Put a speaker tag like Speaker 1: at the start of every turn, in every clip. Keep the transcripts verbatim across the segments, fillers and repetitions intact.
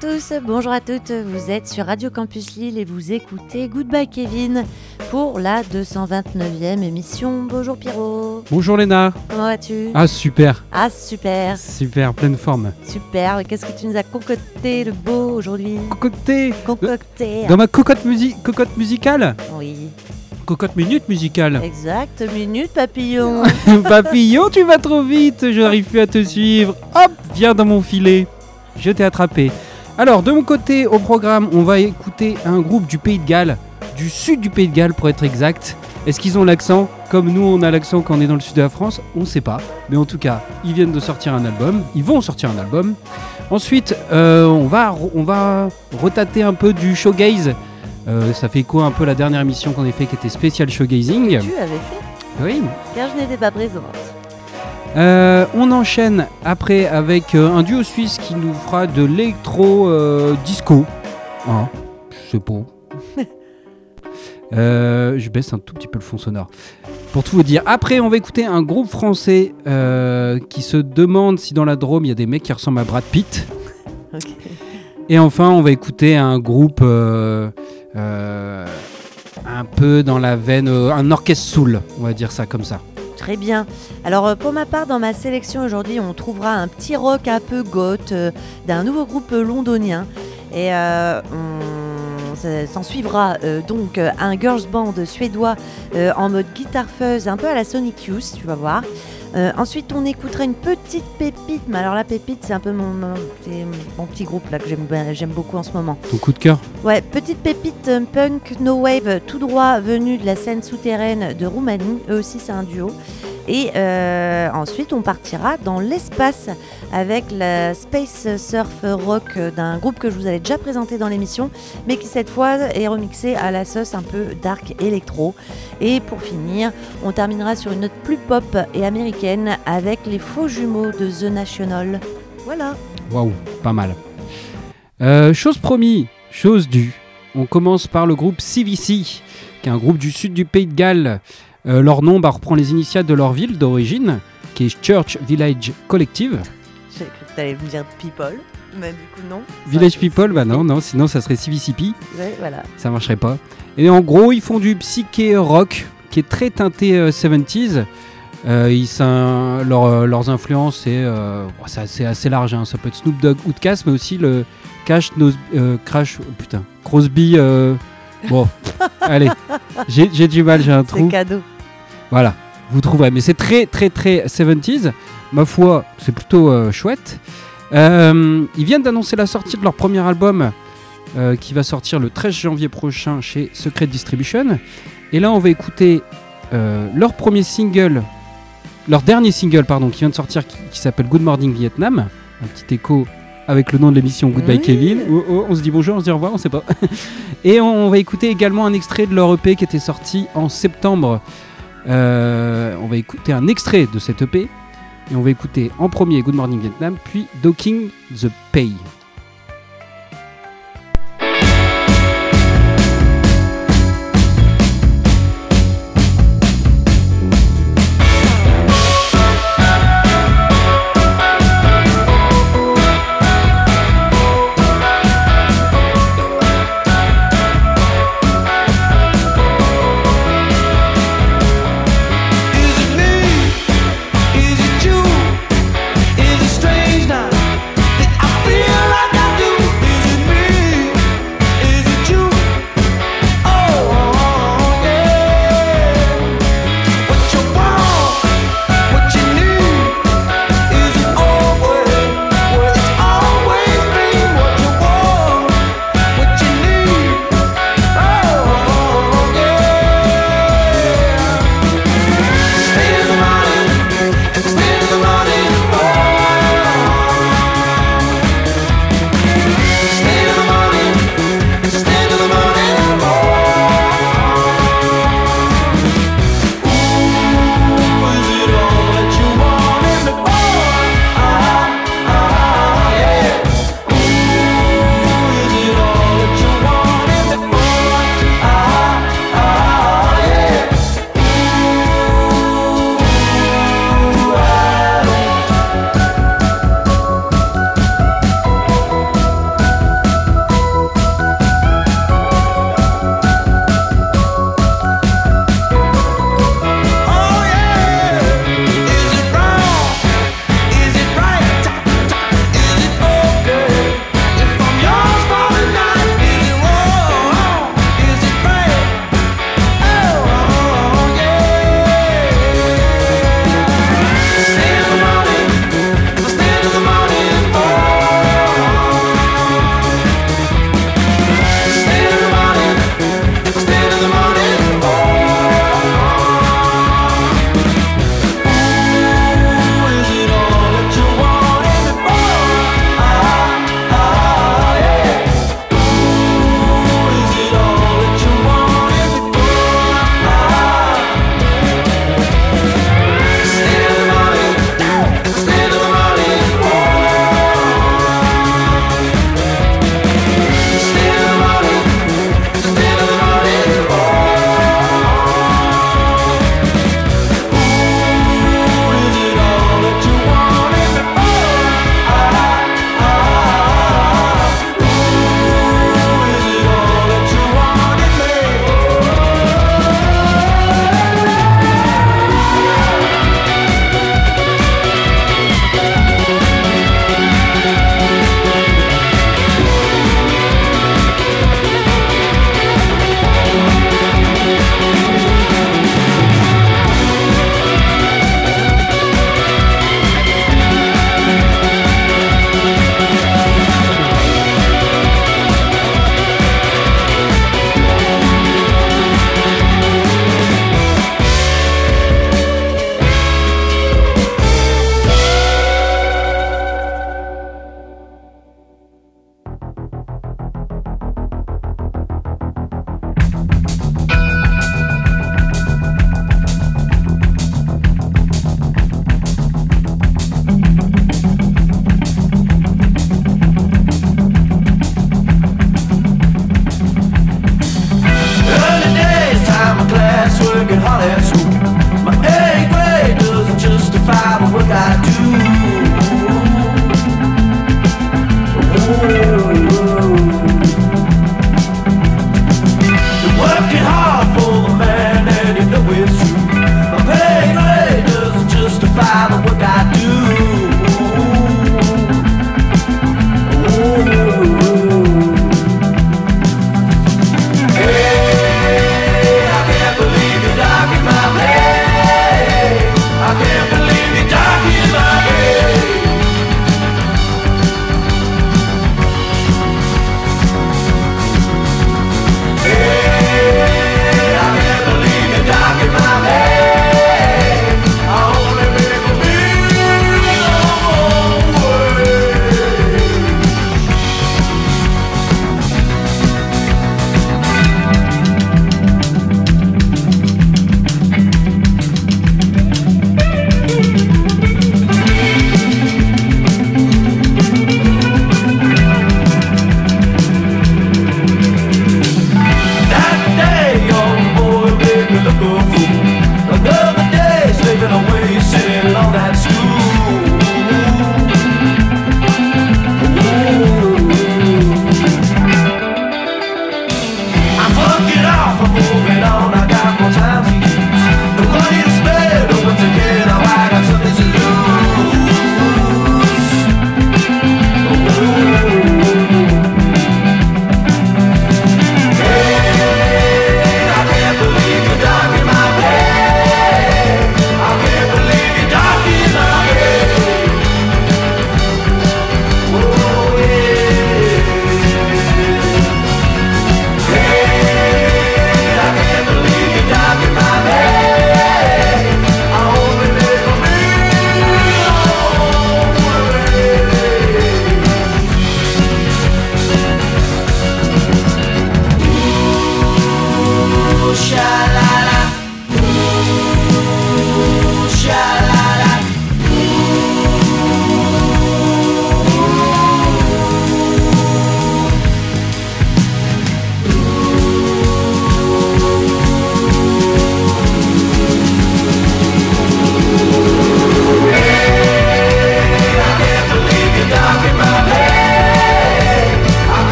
Speaker 1: tous, bonjour à toutes, vous êtes sur Radio Campus Lille et vous écoutez Goodbye Kevin pour la deux cent vingt-neuvième émission. Bonjour Pierrot.
Speaker 2: Bonjour Léna.
Speaker 1: Comment vas-tu ?
Speaker 2: Ah super.
Speaker 1: Ah super.
Speaker 2: Super, pleine forme.
Speaker 1: Super, qu'est-ce que tu nous as concocté de beau aujourd'hui ?
Speaker 2: Concocté.
Speaker 1: Concocté.
Speaker 2: Dans ma cocotte, musi- cocotte musicale ?
Speaker 1: Oui.
Speaker 2: Cocotte minute musicale.
Speaker 1: Exact, minute papillon.
Speaker 2: Papillon, tu vas trop vite, je n'arrive plus à te suivre. Hop, viens dans mon filet. Je t'ai attrapé. Alors, de mon côté, au programme, on va écouter un groupe du Pays de Galles, du sud du Pays de Galles pour être exact. Est-ce qu'ils ont l'accent comme nous on a l'accent quand on est dans le sud de la France ? On ne sait pas. Mais en tout cas, ils viennent de sortir un album. Ils vont sortir un album. Ensuite, euh, on, va, on va retater un peu du showgaze. Euh, ça fait écho un peu à la dernière émission qu'on a fait qui était spéciale showgazing.
Speaker 1: Tu avais fait ?
Speaker 2: Oui.
Speaker 1: Car je n'étais pas présente.
Speaker 2: Euh, on enchaîne après avec euh, un duo suisse qui nous fera de l'électro euh, disco. Hein, je sais pas. euh, je baisse un tout petit peu le fond sonore. Pour tout vous dire. Après, on va écouter un groupe français euh, qui se demande si dans la Drôme il y a des mecs qui ressemblent à Brad Pitt.
Speaker 1: Okay.
Speaker 2: Et enfin, on va écouter un groupe euh, euh, un peu dans la veine, euh, un orchestre soul, on va dire ça comme ça.
Speaker 1: Très bien. Alors pour ma part, dans ma sélection aujourd'hui, on trouvera un petit rock un peu goth euh, d'un nouveau groupe londonien. Et euh, on ça, s'en suivra euh, donc un girls band suédois euh, en mode guitare fuzz, un peu à la Sonic Youth, tu vas voir. Euh, ensuite, on écoutera une petite pépite. Mais alors la pépite, c'est un peu mon, mon, c'est mon petit groupe là que j'aime, j'aime beaucoup en ce moment.
Speaker 2: Ton coup de cœur ?
Speaker 1: Ouais, petite pépite euh, punk no wave, tout droit venu de la scène souterraine de Roumanie. Eux aussi, c'est un duo. Et euh, ensuite, on partira dans l'espace avec la space surf rock d'un groupe que je vous avais déjà présenté dans l'émission, mais qui cette fois est remixé à la sauce un peu dark électro. Et pour finir, on terminera sur une note plus pop et américaine avec les faux jumeaux de The National. Voilà.
Speaker 2: Waouh, pas mal. Euh, chose promis, chose due. On commence par le groupe C V C, qui est un groupe du sud du Pays de Galles. Euh, leur nom bah, reprend les initiales de leur ville d'origine, qui est Church Village Collective.
Speaker 1: J'ai cru que tu allais me dire People, mais du coup non.
Speaker 2: Village People, bah non, non, sinon ça serait C V C P.
Speaker 1: Ouais, voilà. Ça
Speaker 2: marcherait pas. Et en gros, ils font du psyché rock, qui est très teinté euh, soixante-dix. Euh, ils, ça, leur, euh, leurs influences, c'est, euh, bon, c'est, assez, assez large. Hein. Ça peut être Snoop Dogg, Outkast, mais aussi le Cash, Nos, euh, Crash, oh, putain, Crosby. Euh, bon, allez, j'ai, j'ai du mal, j'ai un trou.
Speaker 1: C'est cadeau.
Speaker 2: Voilà, vous trouverez. Mais c'est très, très, très soixante-dix. Ma foi, c'est plutôt euh, chouette. Euh, ils viennent d'annoncer la sortie de leur premier album euh, qui va sortir le treize janvier prochain chez Secret Distribution. Et là, on va écouter euh, leur premier single, leur dernier single, pardon, qui vient de sortir, qui, qui s'appelle Good Morning Vietnam. Un petit écho avec le nom de l'émission Goodbye oui. Kevin. Oh, oh, on se dit bonjour, on se dit au revoir, on sait pas. Et on, on va écouter également un extrait de leur E P qui était sorti en septembre. Euh, on va écouter un extrait de cette E P. Et on va écouter en premier Good Morning Vietnam, puis Docking the Pay.
Speaker 3: Is it you? Is it strange now that I feel like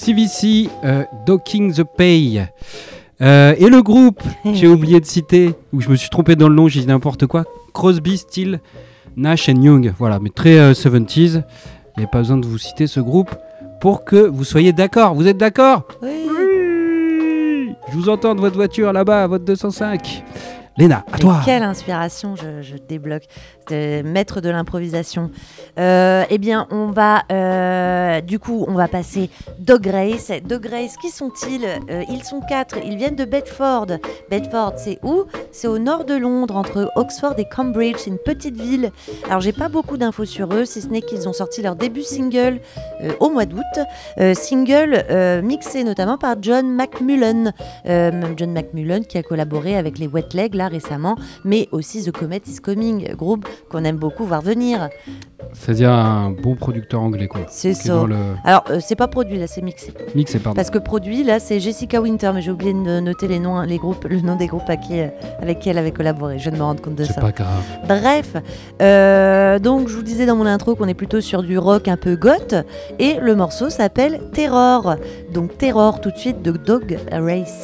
Speaker 2: T V C, euh, Docking the Pay. Euh, et le groupe, j'ai oublié de citer, ou je me suis trompé dans le nom, j'ai dit n'importe quoi, Crosby, Stills, Nash and Young. Voilà, mais très euh, soixante-dix. Il n'y a pas besoin de vous citer ce groupe pour que vous soyez d'accord. Vous êtes d'accord ?
Speaker 1: Oui.
Speaker 2: Oui. Je vous entends de votre voiture là-bas, à votre deux cent cinq. Léna, à
Speaker 1: Mais
Speaker 2: toi.
Speaker 1: quelle inspiration, je, je débloque. De maître de l'improvisation. Euh, eh bien, on va, euh, du coup, on va passer Dog Race. Dog Race, qui sont-ils ? euh, Ils sont quatre. Ils viennent de Bedford. Bedford, c'est où ? C'est au nord de Londres, entre Oxford et Cambridge. C'est une petite ville. Alors, j'ai pas beaucoup d'infos sur eux, si ce n'est qu'ils ont sorti leur début single euh, au mois d'août. Euh, single euh, mixé notamment par John McMullen. Euh, John McMullen qui a collaboré avec les Wet Leg là récemment, mais aussi The Comet is Coming, groupe qu'on aime beaucoup voir venir.
Speaker 2: C'est-à-dire un bon producteur anglais, quoi.
Speaker 1: C'est
Speaker 2: Qui est
Speaker 1: ça.
Speaker 2: dans le
Speaker 1: Alors, euh, c'est pas produit là, c'est mixé.
Speaker 2: mixé, pardon.
Speaker 1: Parce que produit là, c'est Jessica Winter, mais j'ai oublié de noter les noms, les groupes, le nom des groupes à qui, euh, avec qui elle avait collaboré. Je viens de me rendre compte de
Speaker 2: C'est
Speaker 1: ça.
Speaker 2: pas grave.
Speaker 1: Bref, euh, donc je vous disais dans mon intro qu'on est plutôt sur du rock un peu goth, et le morceau s'appelle Terror. Donc Terror tout de suite de Dog Race.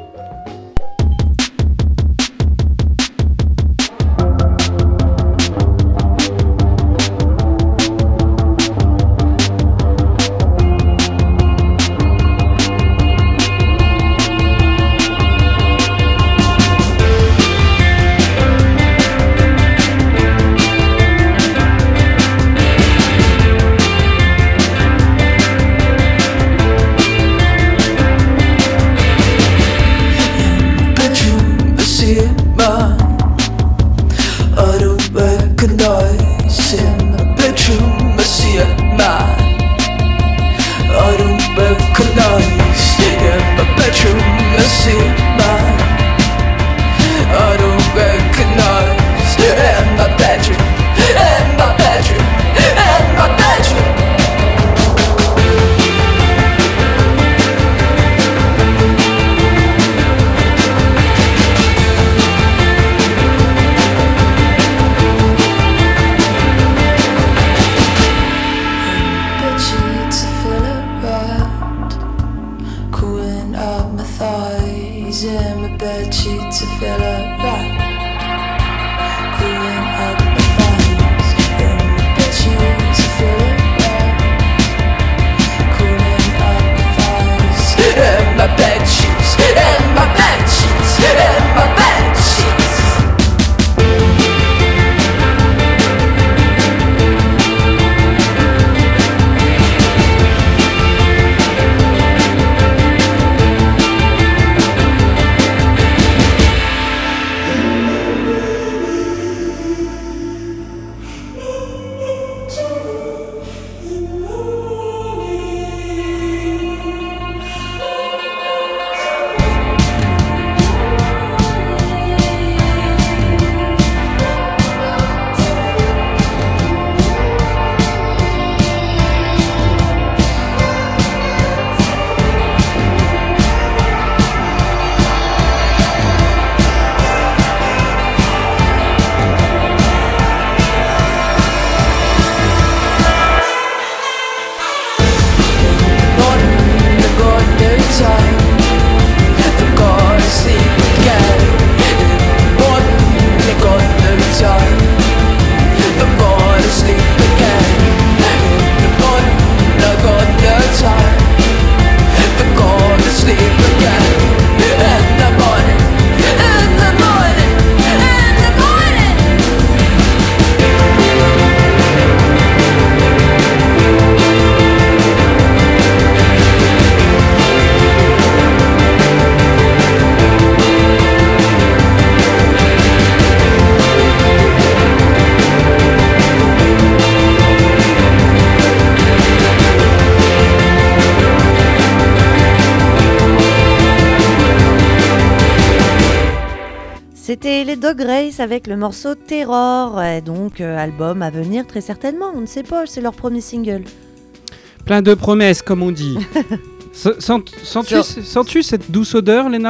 Speaker 1: C'était les Dog Race avec le morceau Terror, et donc euh, album à venir très certainement, on ne sait pas, c'est leur premier single.
Speaker 2: Plein de promesses, comme on dit. Sens- Sens-tu
Speaker 1: So-
Speaker 2: sens-tu cette douce odeur, Léna ?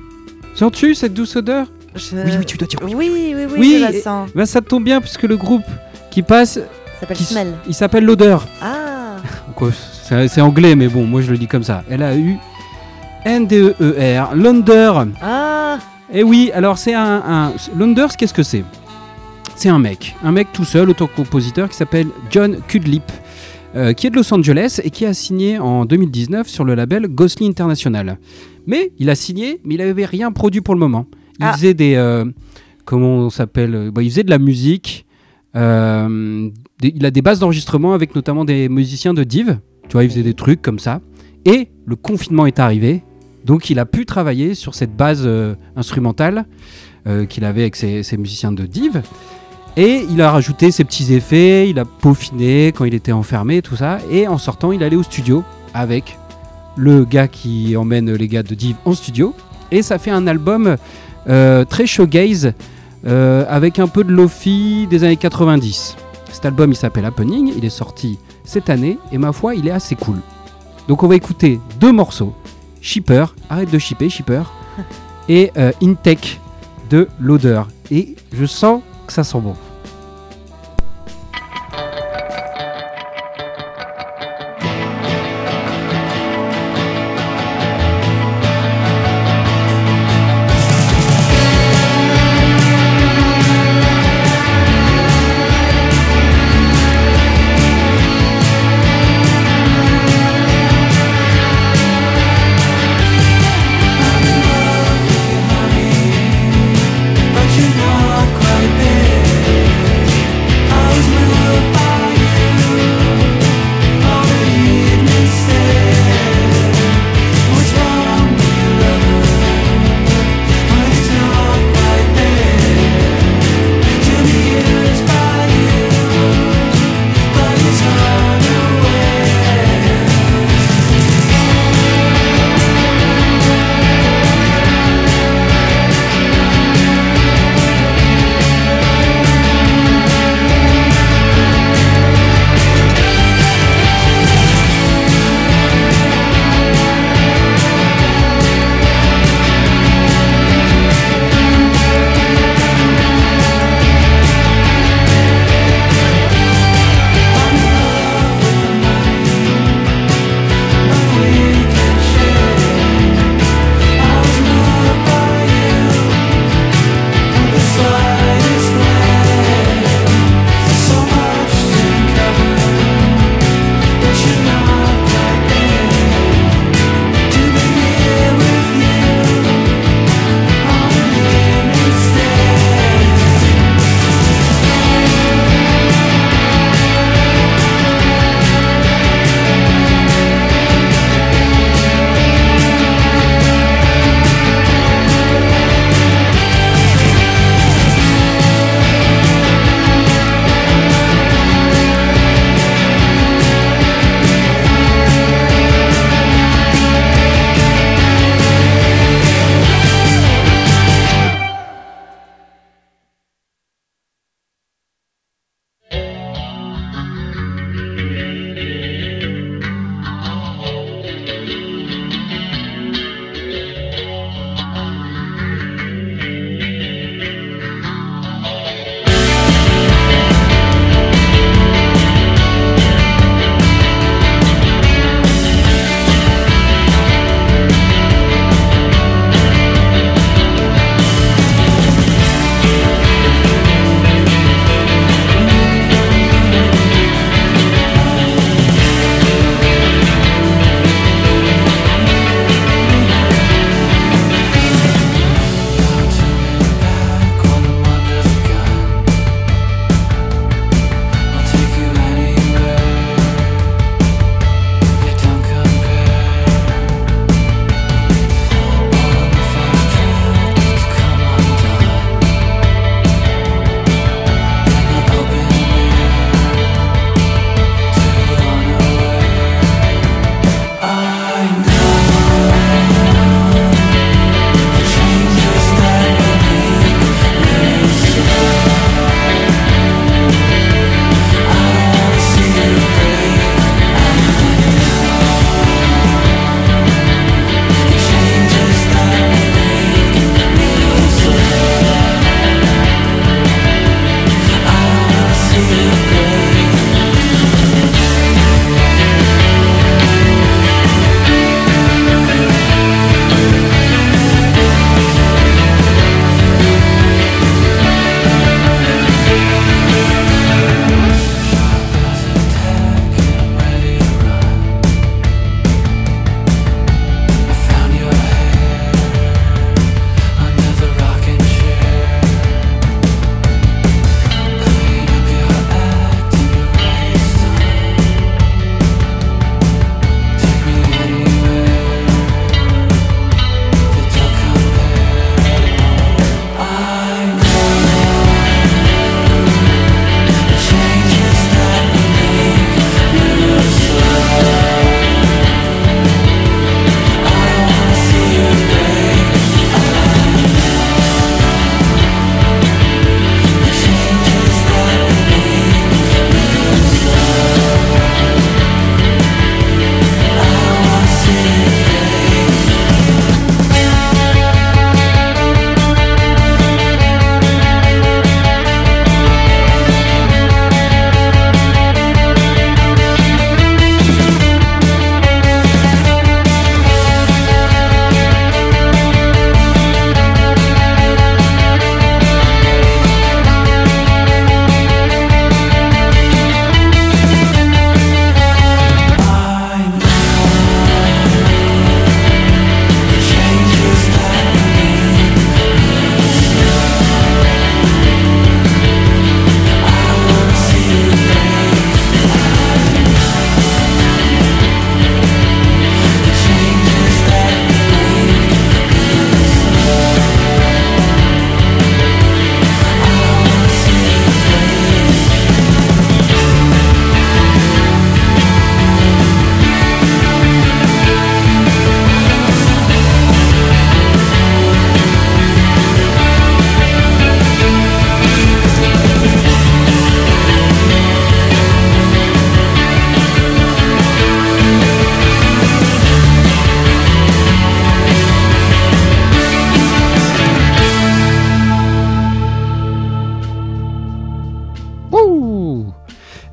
Speaker 2: Sens-tu cette douce odeur ?
Speaker 1: Je...
Speaker 2: Oui, oui, tu dois dire oui.
Speaker 1: Oui, oui, oui,
Speaker 2: Oui,
Speaker 1: je la
Speaker 2: et-
Speaker 1: sens.
Speaker 2: Ben, ça tombe bien, puisque le groupe qui passe,
Speaker 1: Ça s'appelle
Speaker 2: qui s-
Speaker 1: Smell.
Speaker 2: il s'appelle L'Odeur.
Speaker 1: Ah,
Speaker 2: Quoi, c'est c'est, c'est anglais, mais bon, moi je le dis comme ça. L A U N D E E R, Launders.
Speaker 1: Ah.
Speaker 2: Et oui, alors c'est un, un... Launders, qu'est-ce que c'est ? C'est un mec, un mec tout seul, auteur-compositeur, qui s'appelle John Kudlip, euh, qui est de Los Angeles et qui a signé en deux mille dix-neuf sur le label Ghostly International. Mais il a signé, mais il n'avait rien produit pour le moment. Il ah. faisait des... Euh, comment on s'appelle ? Bon, il faisait de la musique. Euh, des, il a des bases d'enregistrement avec notamment des musiciens de Div. Tu vois, il faisait des trucs comme ça. Et le confinement est arrivé. Donc il a pu travailler sur cette base euh, instrumentale euh, qu'il avait avec ses, ses musiciens de Div. Et il a rajouté ses petits effets, il a peaufiné quand il était enfermé, tout ça. Et en sortant, il allait au studio avec le gars qui emmène les gars de Div en studio. Et ça fait un album euh, très shoegaze, euh, avec un peu de lofi des années quatre-vingt-dix. Cet album, il s'appelle Happening, il est sorti cette année, et ma foi, il est assez cool. Donc on va écouter deux morceaux. Shipper, arrête de shipper, Shipper, et euh, Intake de l'odeur. Et je sens que ça sent bon.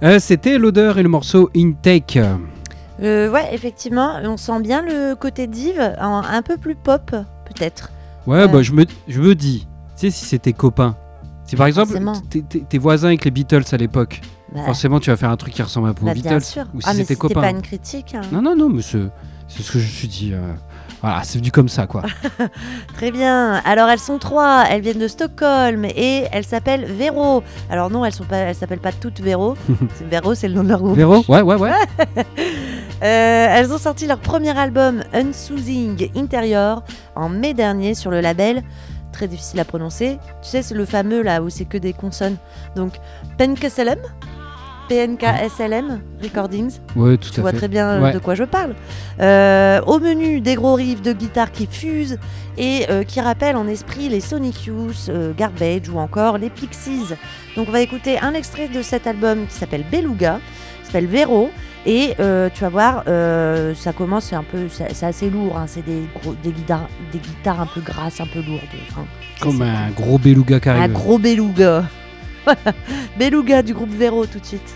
Speaker 2: Euh, c'était l'odeur et le morceau Intake.
Speaker 1: Euh, ouais, effectivement, on sent bien le côté div, un, un peu plus pop, peut-être.
Speaker 2: Ouais,
Speaker 1: Euh.
Speaker 2: bah je me, je me dis, tu sais, si c'est tes copains, si par exemple
Speaker 1: Forcément.
Speaker 2: t'es, t'es- tes voisins avec les Beatles à l'époque,
Speaker 1: Bah,
Speaker 2: forcément tu vas faire un truc qui ressemble un peu
Speaker 1: bah,
Speaker 2: aux
Speaker 1: bien
Speaker 2: Beatles.
Speaker 1: sûr.
Speaker 2: Ou si
Speaker 1: Ah, mais
Speaker 2: c'est tes
Speaker 1: c'était
Speaker 2: copains.
Speaker 1: pas une critique. hein.
Speaker 2: Non, non, non, mais c'est, c'est ce que je me suis dit. euh, Voilà, c'est venu comme ça, quoi.
Speaker 1: Très bien. Alors elles sont trois, elles viennent de Stockholm et elles s'appellent Véro. Alors non, elles sont pas, elles s'appellent pas toutes Véro. C'est Véro, c'est le nom de leur groupe.
Speaker 2: Véro. Ouais, ouais, ouais.
Speaker 1: Euh, elles ont sorti leur premier album Unsoothing Interior en mai dernier sur le label, très difficile à prononcer. Tu sais, c'est le fameux là où c'est que des consonnes. Donc P N K S L M, P N K S L M Recordings.
Speaker 2: Ouais, tout
Speaker 1: Tu
Speaker 2: à
Speaker 1: vois
Speaker 2: fait.
Speaker 1: très bien
Speaker 2: Ouais.
Speaker 1: de quoi je parle. Euh, au menu, des gros riffs de guitare qui fusent et euh, qui rappellent en esprit les Sonic Youth, euh, Garbage ou encore les Pixies. Donc on va écouter un extrait de cet album qui s'appelle Beluga, qui s'appelle Véro. Et euh, tu vas voir, euh, ça commence, c'est un peu, c'est, c'est assez lourd. hein, c'est des, gros, des, guitares, des guitares un peu grasses, un peu lourdes. Enfin, ça,
Speaker 2: Comme
Speaker 1: c'est
Speaker 2: un gros beluga qui
Speaker 1: un
Speaker 2: arrive.
Speaker 1: gros Beluga. Beluga du groupe Véro tout de suite.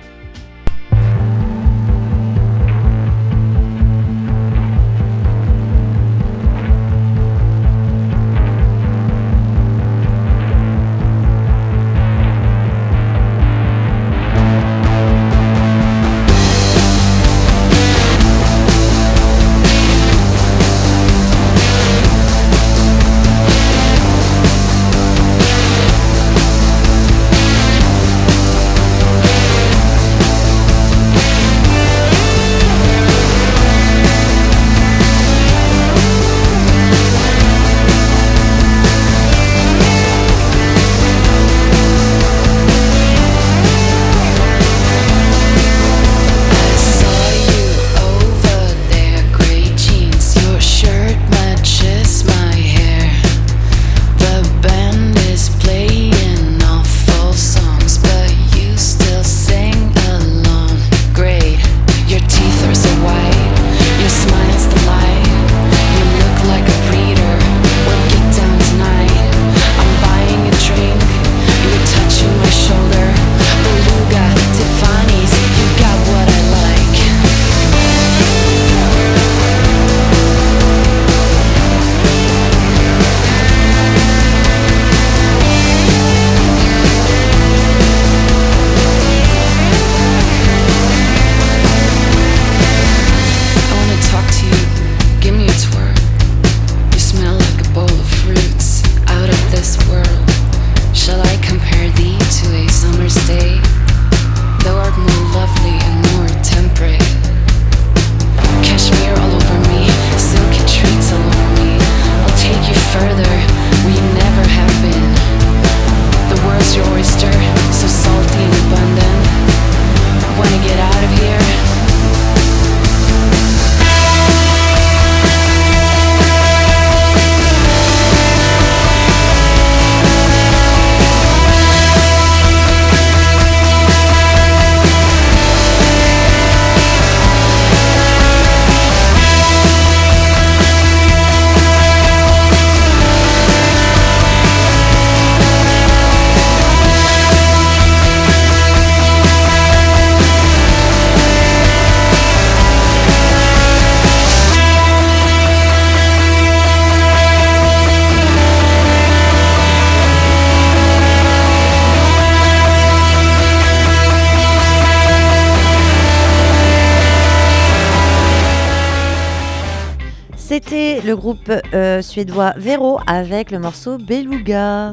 Speaker 1: C'était le groupe euh, suédois Véro avec le morceau Beluga.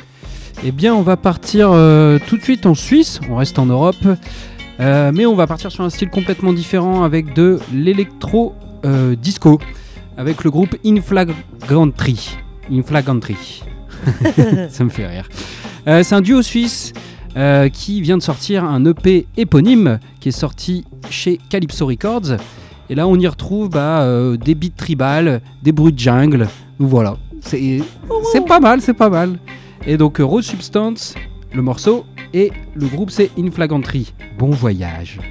Speaker 2: Eh bien, on va partir euh, tout de suite en Suisse. On reste en Europe. Euh, mais on va partir sur un style complètement différent avec de l'électro euh, disco. Avec le groupe Inflagrantry. Inflagrantry. Ça me fait rire. Euh, c'est un duo suisse euh, qui vient de sortir un E P éponyme qui est sorti chez Calypso Records. Et là, on y retrouve bah, euh, des beats tribal, des bruits de jungle. Voilà, c'est, c'est pas mal, c'est pas mal. Et donc, euh, Rose Substance, le morceau, et le groupe, c'est Inflagrantry. Bon voyage.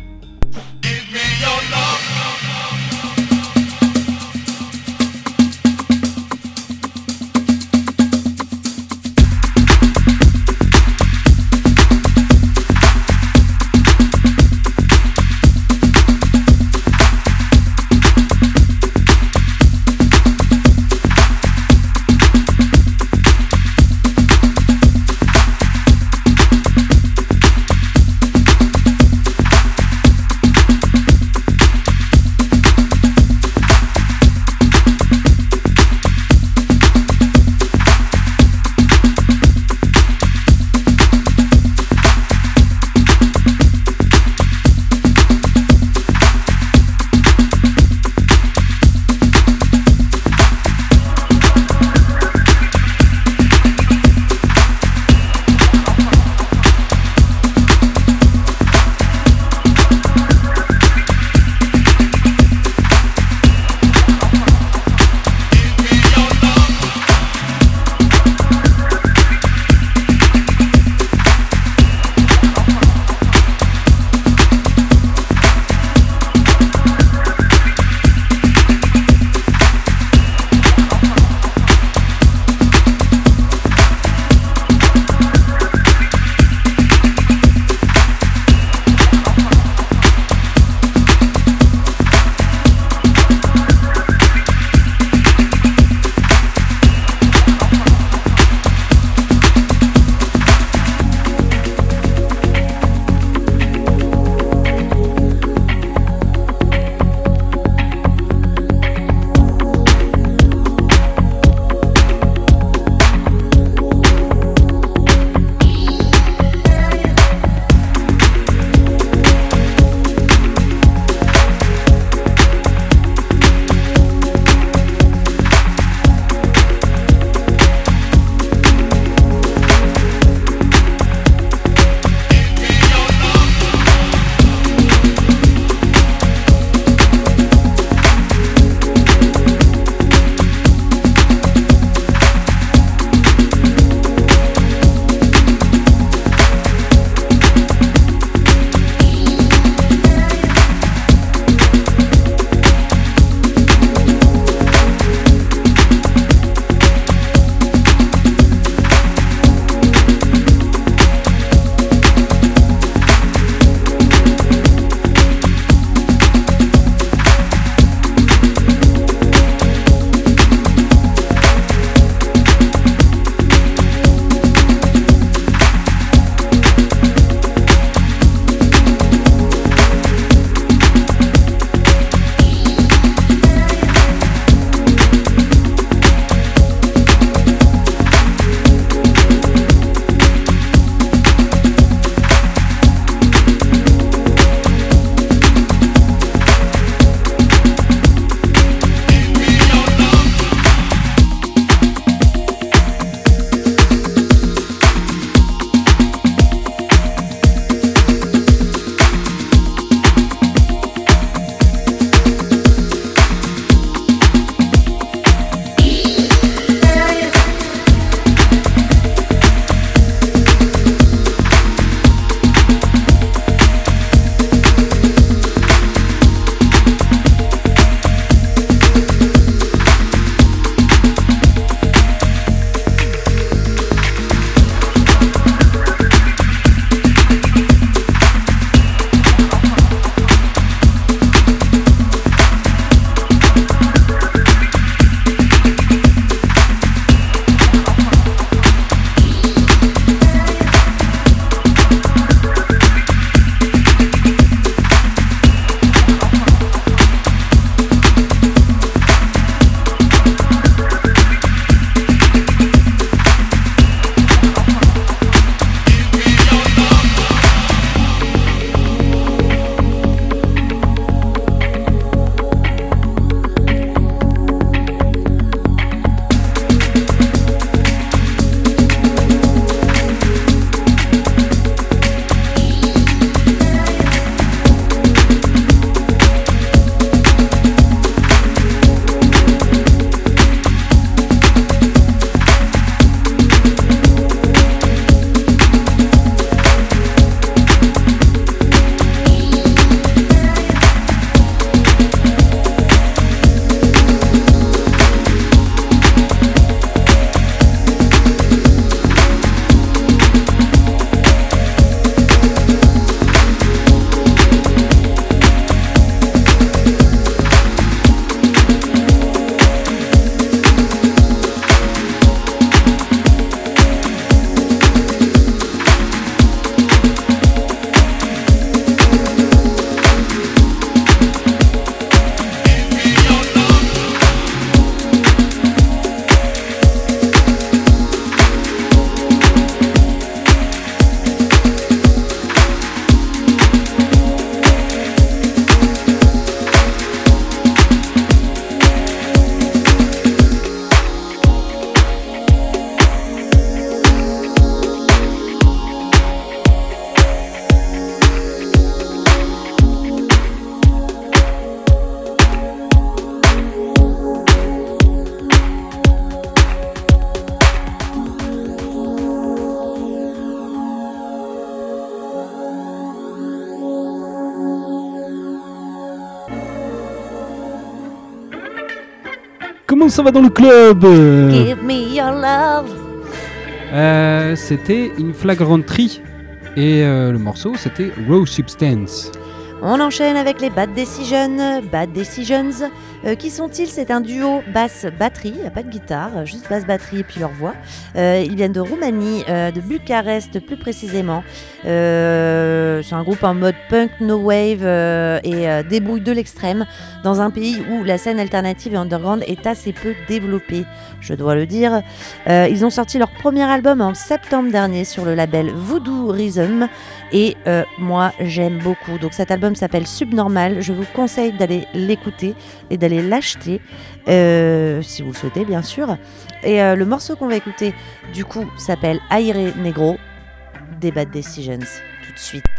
Speaker 2: comment ça va dans le club?
Speaker 1: Give me your love.
Speaker 2: Euh, c'était In Flagranti et euh, le morceau c'était Raw Substance.
Speaker 1: On enchaîne avec les Bad Decisions. Bad Decisions, euh, qui sont-ils? C'est un duo basse-batterie, il n'y a pas de guitare, juste basse-batterie et puis leur voix. Euh, ils viennent de Roumanie, euh, de Bucarest plus précisément. Euh, c'est un groupe en mode punk, no wave euh, et euh, débrouille de l'extrême dans un pays où la scène alternative et underground est assez peu développée, je dois le dire. Euh, ils ont sorti leur premier album en septembre dernier sur le label Voodoo Rhythm et euh, moi j'aime beaucoup. Donc cet album s'appelle Subnormal, je vous conseille d'aller l'écouter et d'aller l'acheter euh, si vous le souhaitez bien sûr. Et euh, le morceau qu'on va écouter du coup s'appelle Aire Negro des Bad Decisions, tout de suite.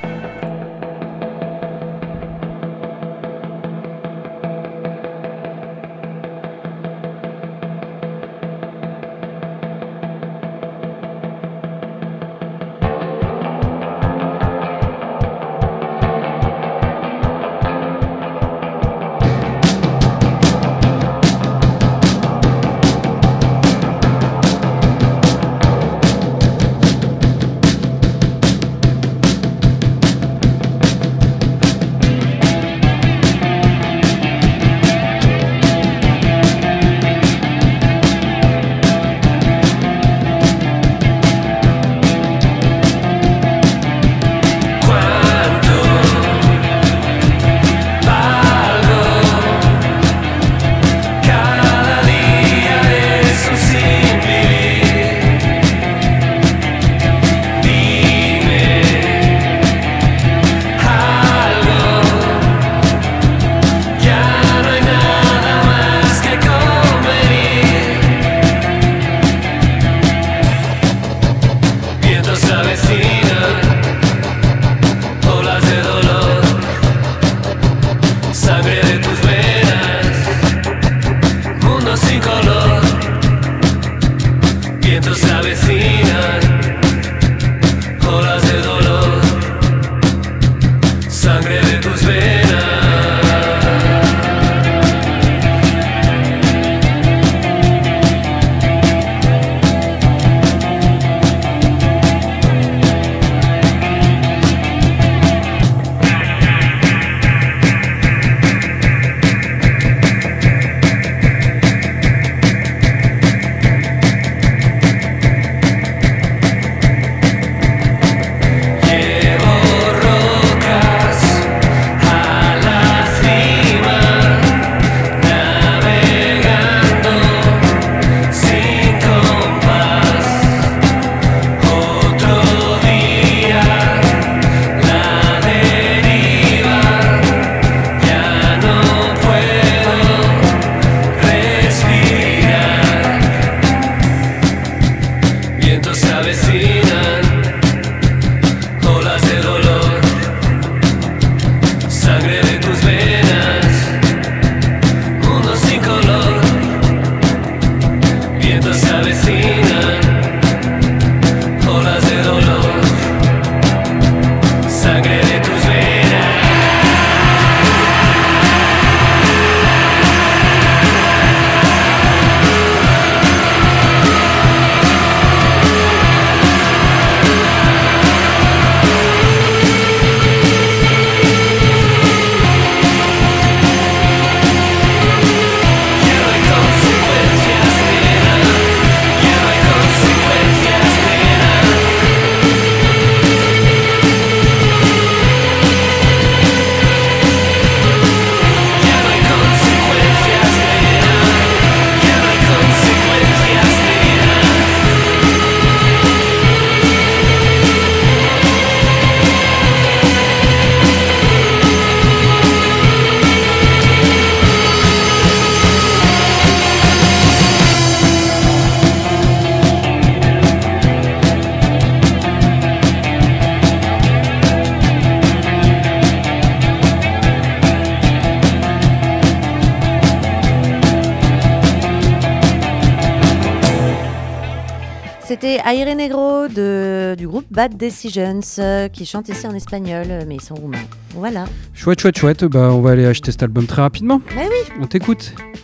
Speaker 1: C'était Aire Negro de, du groupe Bad Decisions euh, qui chante ici en espagnol, mais ils sont roumains. Voilà.
Speaker 2: Chouette, chouette, chouette. Bah, on va aller acheter cet album très rapidement.
Speaker 1: Mais oui.
Speaker 2: On t'écoute.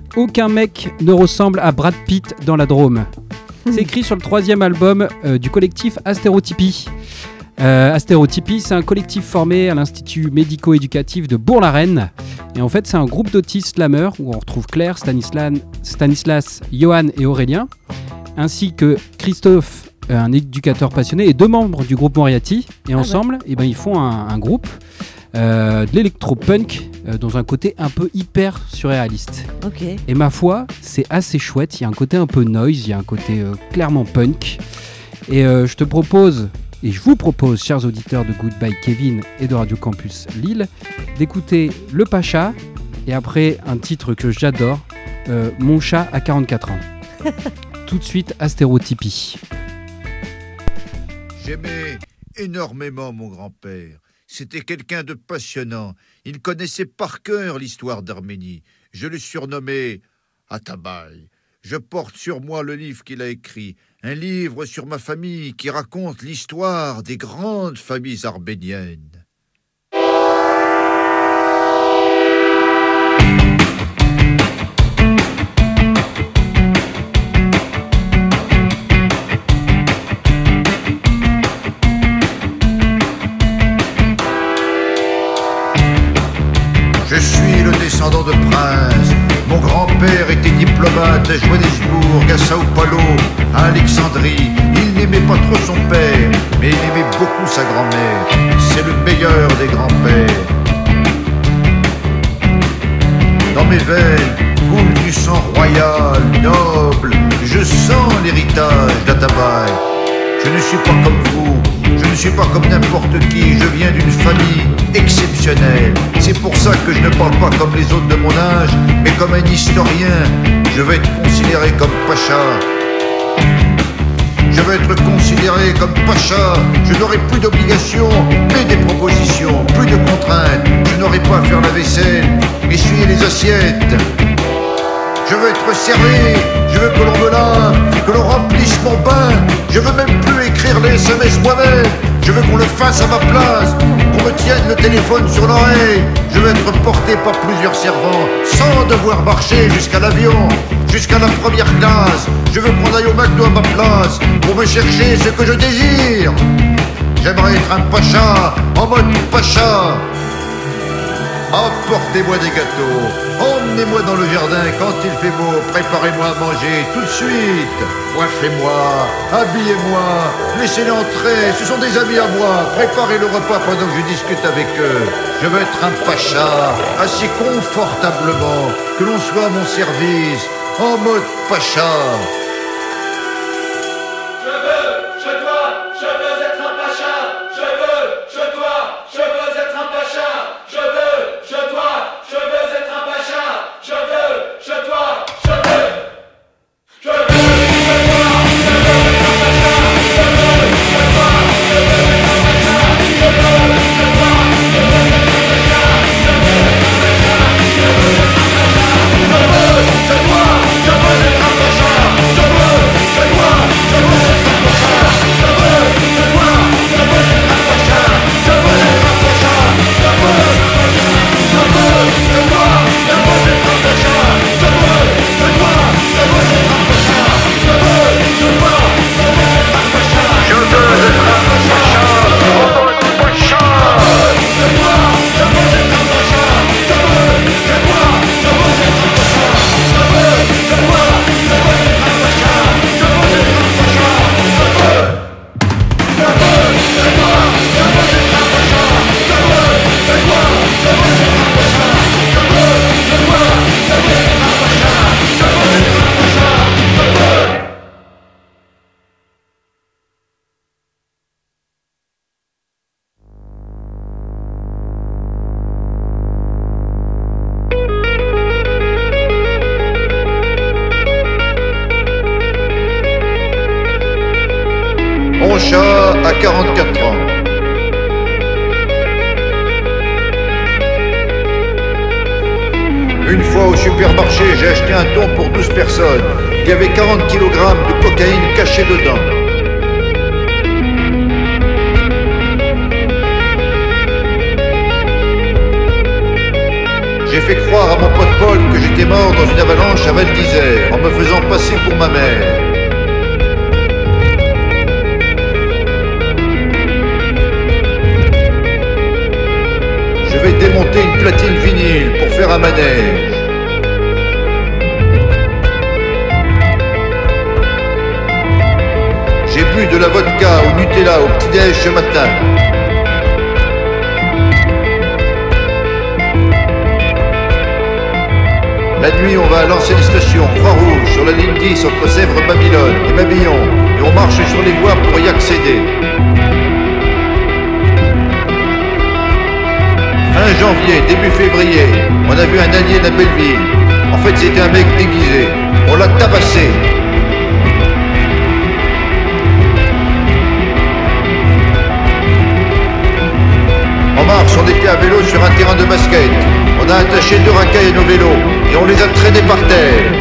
Speaker 2: Aucun mec ne ressemble à Brad Pitt dans la Drôme. C'est écrit sur le troisième album euh, du collectif Astérotypie. Euh, Astérotypie, c'est un collectif formé à l'Institut médico-éducatif de Bourg-la-Reine. Et en fait, c'est un groupe d'autistes slameurs où on retrouve Claire, Stanislas, Stanislas, Johan et Aurélien, ainsi que Christophe, euh, un éducateur passionné, et deux membres du groupe Moriarty. Et ah ensemble, ouais. eh ben, ils font un, un groupe euh, de l'électro-punk euh, dans un côté un peu hyper surréaliste.
Speaker 1: Okay.
Speaker 2: Et ma foi, c'est assez chouette. Il y a un côté un peu noise, il y a un côté euh, clairement punk. Et euh, je te propose... Et je vous propose, chers auditeurs de Goodbye Kevin et de Radio Campus Lille, d'écouter Le Pacha et après un titre que j'adore, euh, Mon chat à quarante-quatre ans. Tout de suite, Astérotypie.
Speaker 3: J'aimais énormément mon grand-père. C'était quelqu'un de passionnant. Il connaissait par cœur l'histoire d'Arménie. Je le surnommais Atabaï. Je porte sur moi le livre qu'il a écrit, un livre sur ma famille qui raconte l'histoire des grandes familles arméniennes. Je suis le descendant de princes. Mon grand-père était diplomate à Johannesburg, à Sao Paulo, à Alexandrie. Il n'aimait pas trop son père, mais il aimait beaucoup sa grand-mère. C'est le meilleur des grands-pères. Dans mes veines coule du sang royal, noble. Je sens l'héritage d'Atabaï. Je ne suis pas comme vous, je ne suis pas comme n'importe qui. Je viens d'une famille exceptionnelle. C'est pour ça que je ne parle pas comme les autres de mon âge, mais comme un historien. Je vais être considéré comme Pacha. Je vais être considéré comme Pacha. Je n'aurai plus d'obligations, mais des propositions, plus de contraintes. Je n'aurai pas à faire la vaisselle, essuyer les assiettes. Je veux être servi, je veux que l'on me lave, que l'on remplisse mon bain. Je veux même plus écrire les S M S moi-même. Je veux qu'on le fasse à ma place, qu'on me tienne le téléphone sur l'oreille. Je veux être porté par plusieurs servants, sans devoir marcher jusqu'à l'avion, jusqu'à la première classe. Je veux qu'on aille au McDo à ma place, pour me chercher ce que je désire. J'aimerais être un pacha, en mode pacha. Apportez-moi des gâteaux, emmenez-moi dans le jardin quand il fait beau, préparez-moi à manger tout de suite, coiffez-moi, habillez-moi, laissez-les entrer, ce sont des amis à moi, préparez le repas pendant que je discute avec eux. Je veux être un pacha, assis confortablement, que l'on soit à mon service, en mode pacha. Chat à quarante-quatre ans. Une fois au supermarché, j'ai acheté un thon pour douze personnes. Il y avait quarante kilogrammes de cocaïne cachée dedans. J'ai J'ai fait croire à mon pote Paul que j'étais mort dans une avalanche à Val d'Isère en me faisant passer pour ma mère. Je vais démonter une platine vinyle pour faire un manège. J'ai bu de la vodka au Nutella au petit-déj ce matin. La nuit, on va à l'ancienne station Croix-Rouge sur la ligne dix entre Sèvres, Babylone et Mabillon et on marche sur les voies pour y accéder. Fin janvier, début février, on a vu un alien à Belleville. En fait, c'était un mec déguisé. On l'a tabassé. En mars, on était à vélo sur un terrain de basket. On a attaché deux racailles à nos vélos et on les a traînés par terre.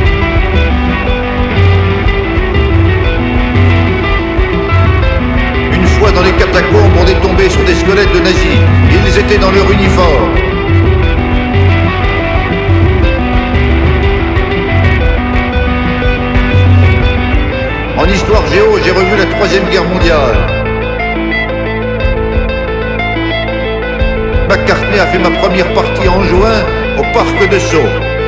Speaker 3: Une fois dans les catacombes, on est tombé sur des squelettes de nazis. Ils étaient dans leur uniforme. En histoire géo, j'ai revu la Troisième Guerre mondiale. McCartney a fait ma première partie en juin au parc de Sceaux.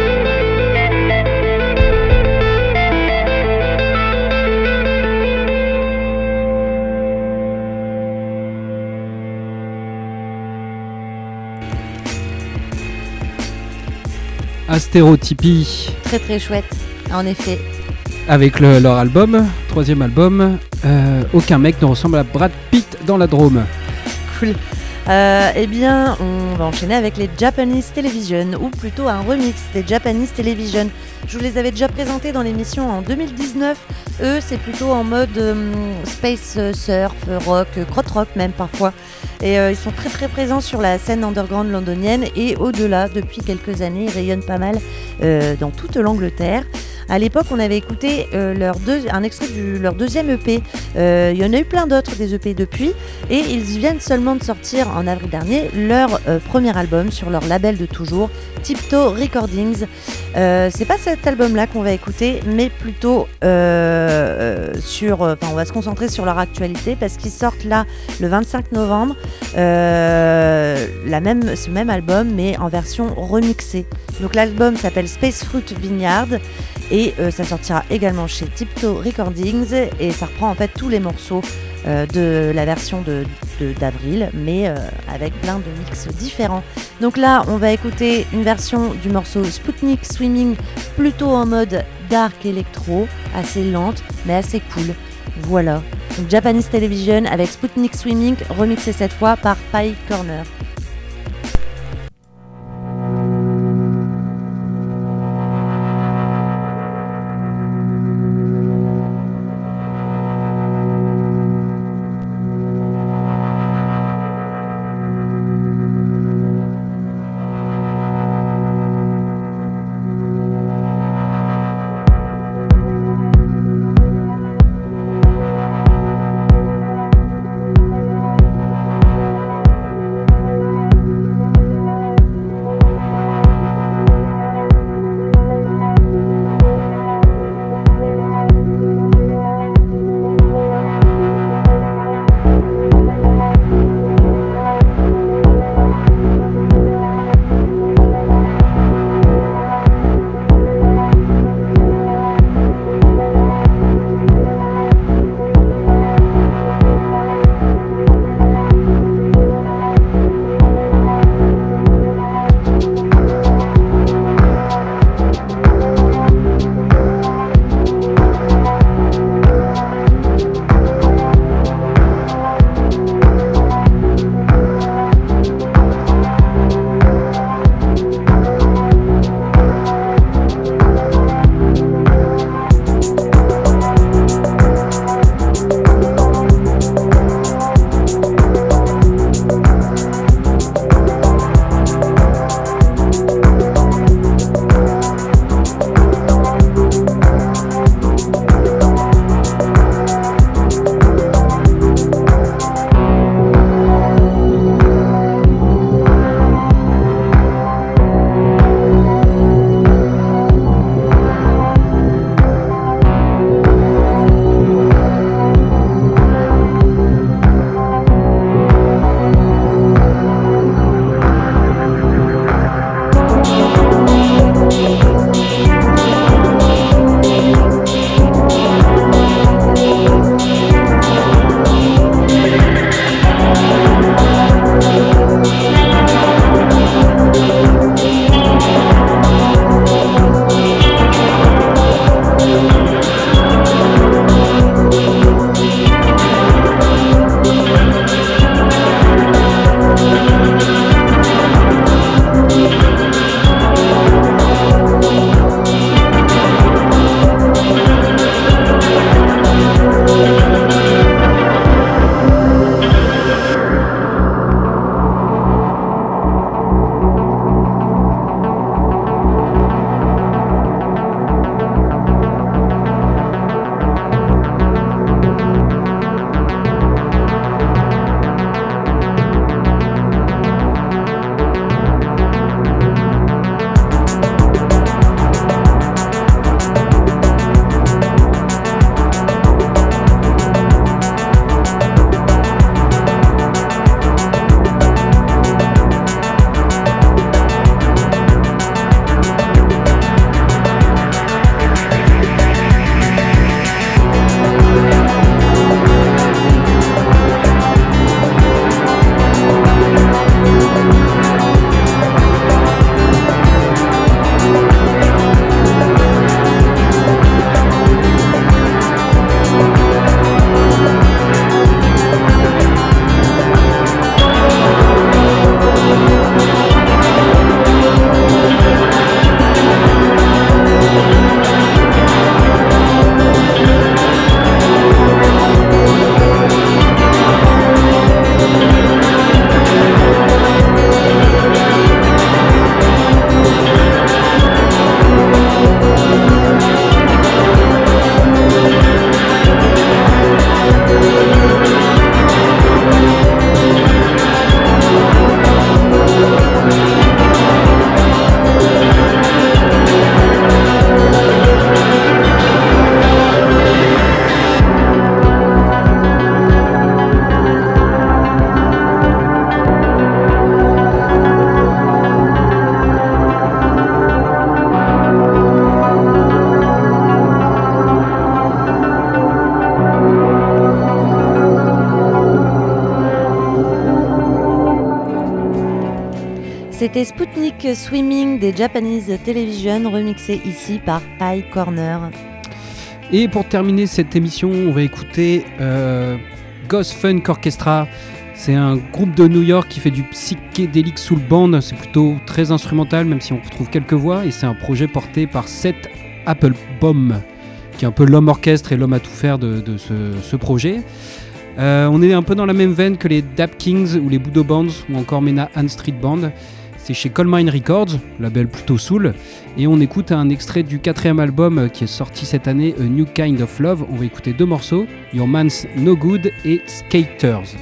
Speaker 2: Astérotypie.
Speaker 1: Très très chouette, en effet.
Speaker 2: Avec le- leur album, troisième album, euh, Aucun mec ne ressemble à Brad Pitt dans la Drôme.
Speaker 1: Cool. Euh, eh bien, on va enchaîner avec les Japanese Television, ou plutôt un remix des Japanese Television. Je vous les avais déjà présentés dans l'émission en deux mille dix-neuf. Eux, c'est plutôt en mode euh, space euh, surf, rock, euh, krautrock même parfois. Et euh, ils sont très très présents sur la scène underground londonienne et au-delà. Depuis quelques années, ils rayonnent pas mal euh, dans toute l'Angleterre. À l'époque, on avait écouté euh, leur deux, un extrait de leur deuxième E P. Euh, il y en a eu plein d'autres des E P depuis. Et ils viennent seulement de sortir en avril dernier leur euh, premier album sur leur label de toujours, Tiptoe Recordings. Euh, c'est pas cet album-là qu'on va écouter, mais plutôt euh, sur... Enfin, on va se concentrer sur leur actualité parce qu'ils sortent là le vingt-cinq novembre euh, la même, ce même album, mais en version remixée. Donc l'album s'appelle Space Fruit Vineyard. Et euh, ça sortira également chez Tiptoe Recordings et ça reprend en fait tous les morceaux euh, de la version de, de- d'avril, mais euh, avec plein de mix différents. Donc là, on va écouter une version du morceau Sputnik Swimming, plutôt en mode dark électro, assez lente, mais assez cool. Voilà. Donc Japanese Television avec Sputnik Swimming, remixé cette fois par Pie Corner.
Speaker 4: Thank
Speaker 1: C'était Sputnik Swimming des Japanese Television, remixé ici par Pie Corner.
Speaker 2: Et pour terminer cette émission, on va écouter euh, Ghost Funk Orchestra. C'est un groupe de New York qui fait du psychédélique soul band. C'est plutôt très instrumental, même si on retrouve quelques voix. Et c'est un projet porté par Seth Applebaum, qui est un peu l'homme orchestre et l'homme à tout faire de, de ce, ce projet. Euh, on est un peu dans la même veine que les Dap Kings ou les Budo Bands ou encore Mena Han Street Band. C'est chez Colemine Records, label plutôt soul, et on écoute un extrait du quatrième album qui est sorti cette année, A New Kind of Love. On va écouter deux morceaux, Your Man's No Good et Skaters.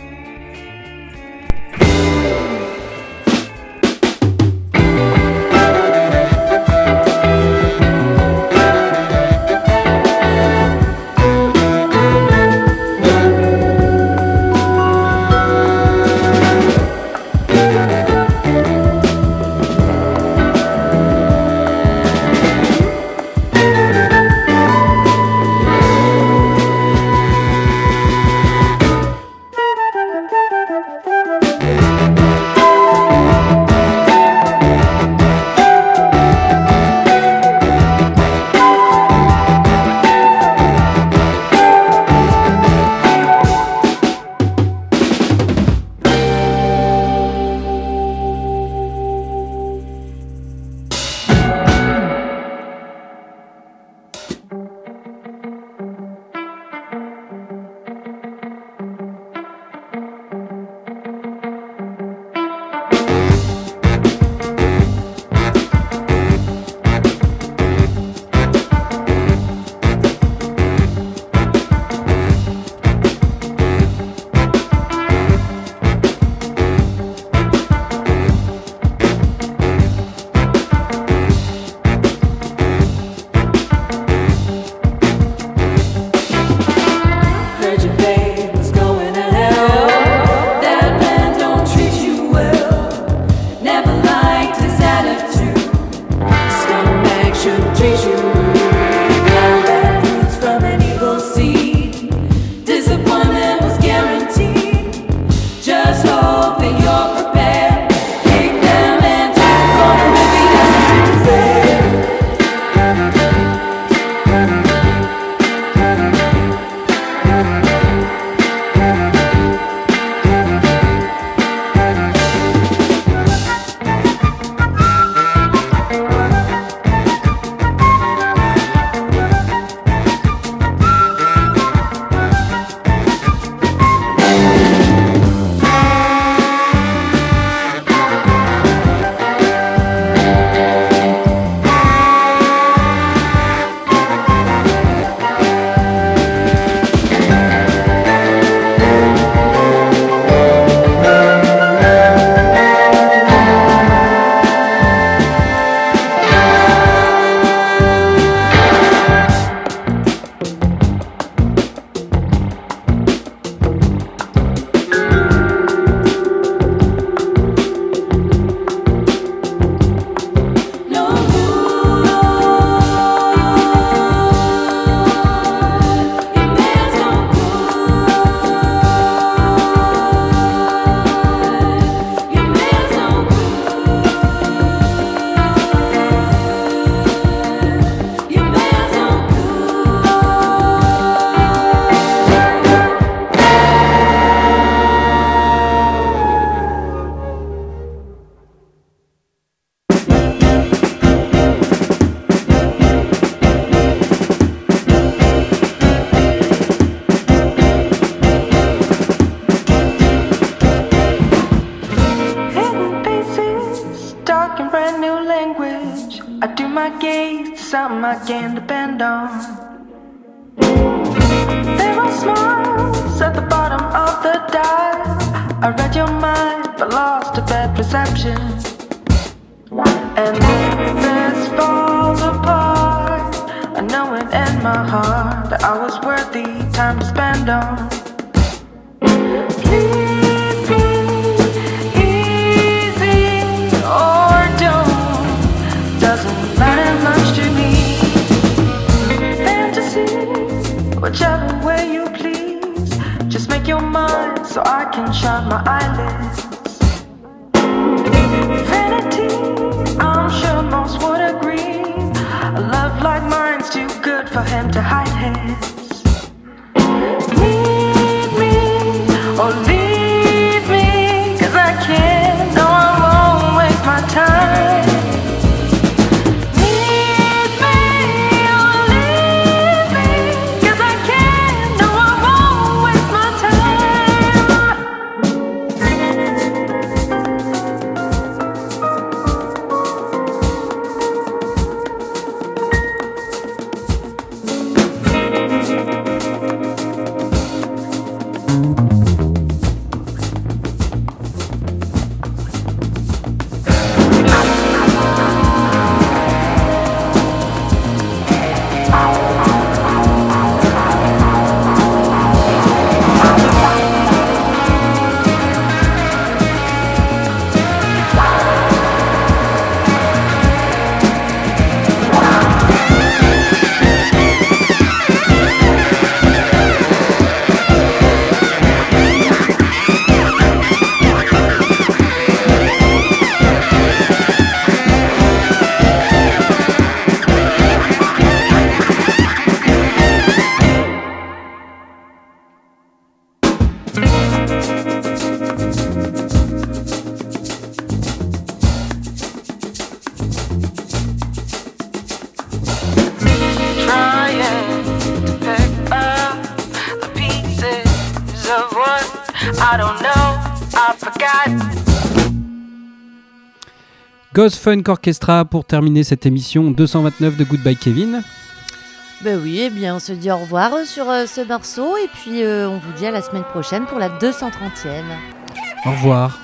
Speaker 4: Something I can depend on. There are smiles at the bottom of the dial. I read your mind but lost a bad perception. And if this falls apart, I know it in my heart that I was worthy time to spend on. Please be easy or don't, doesn't matter much to me. Fantasy, whichever way you please, just make your mind so I can shut my eyelids. Vanity too good for him to hide his. Need me or leave me, 'cause I can't, no I won't waste my time. Need me or leave me, 'cause I can't, no I won't waste my time. Trying to pick up the pieces of what I don't know, I forgot.
Speaker 2: Ghost Funk Orchestra pour terminer cette émission deux cent vingt-neuf de Goodbye Kevin.
Speaker 1: Ben oui, eh bien on se dit au revoir sur euh, ce morceau et puis euh, on vous dit à la semaine prochaine pour la deux cent trentième.
Speaker 2: Au revoir.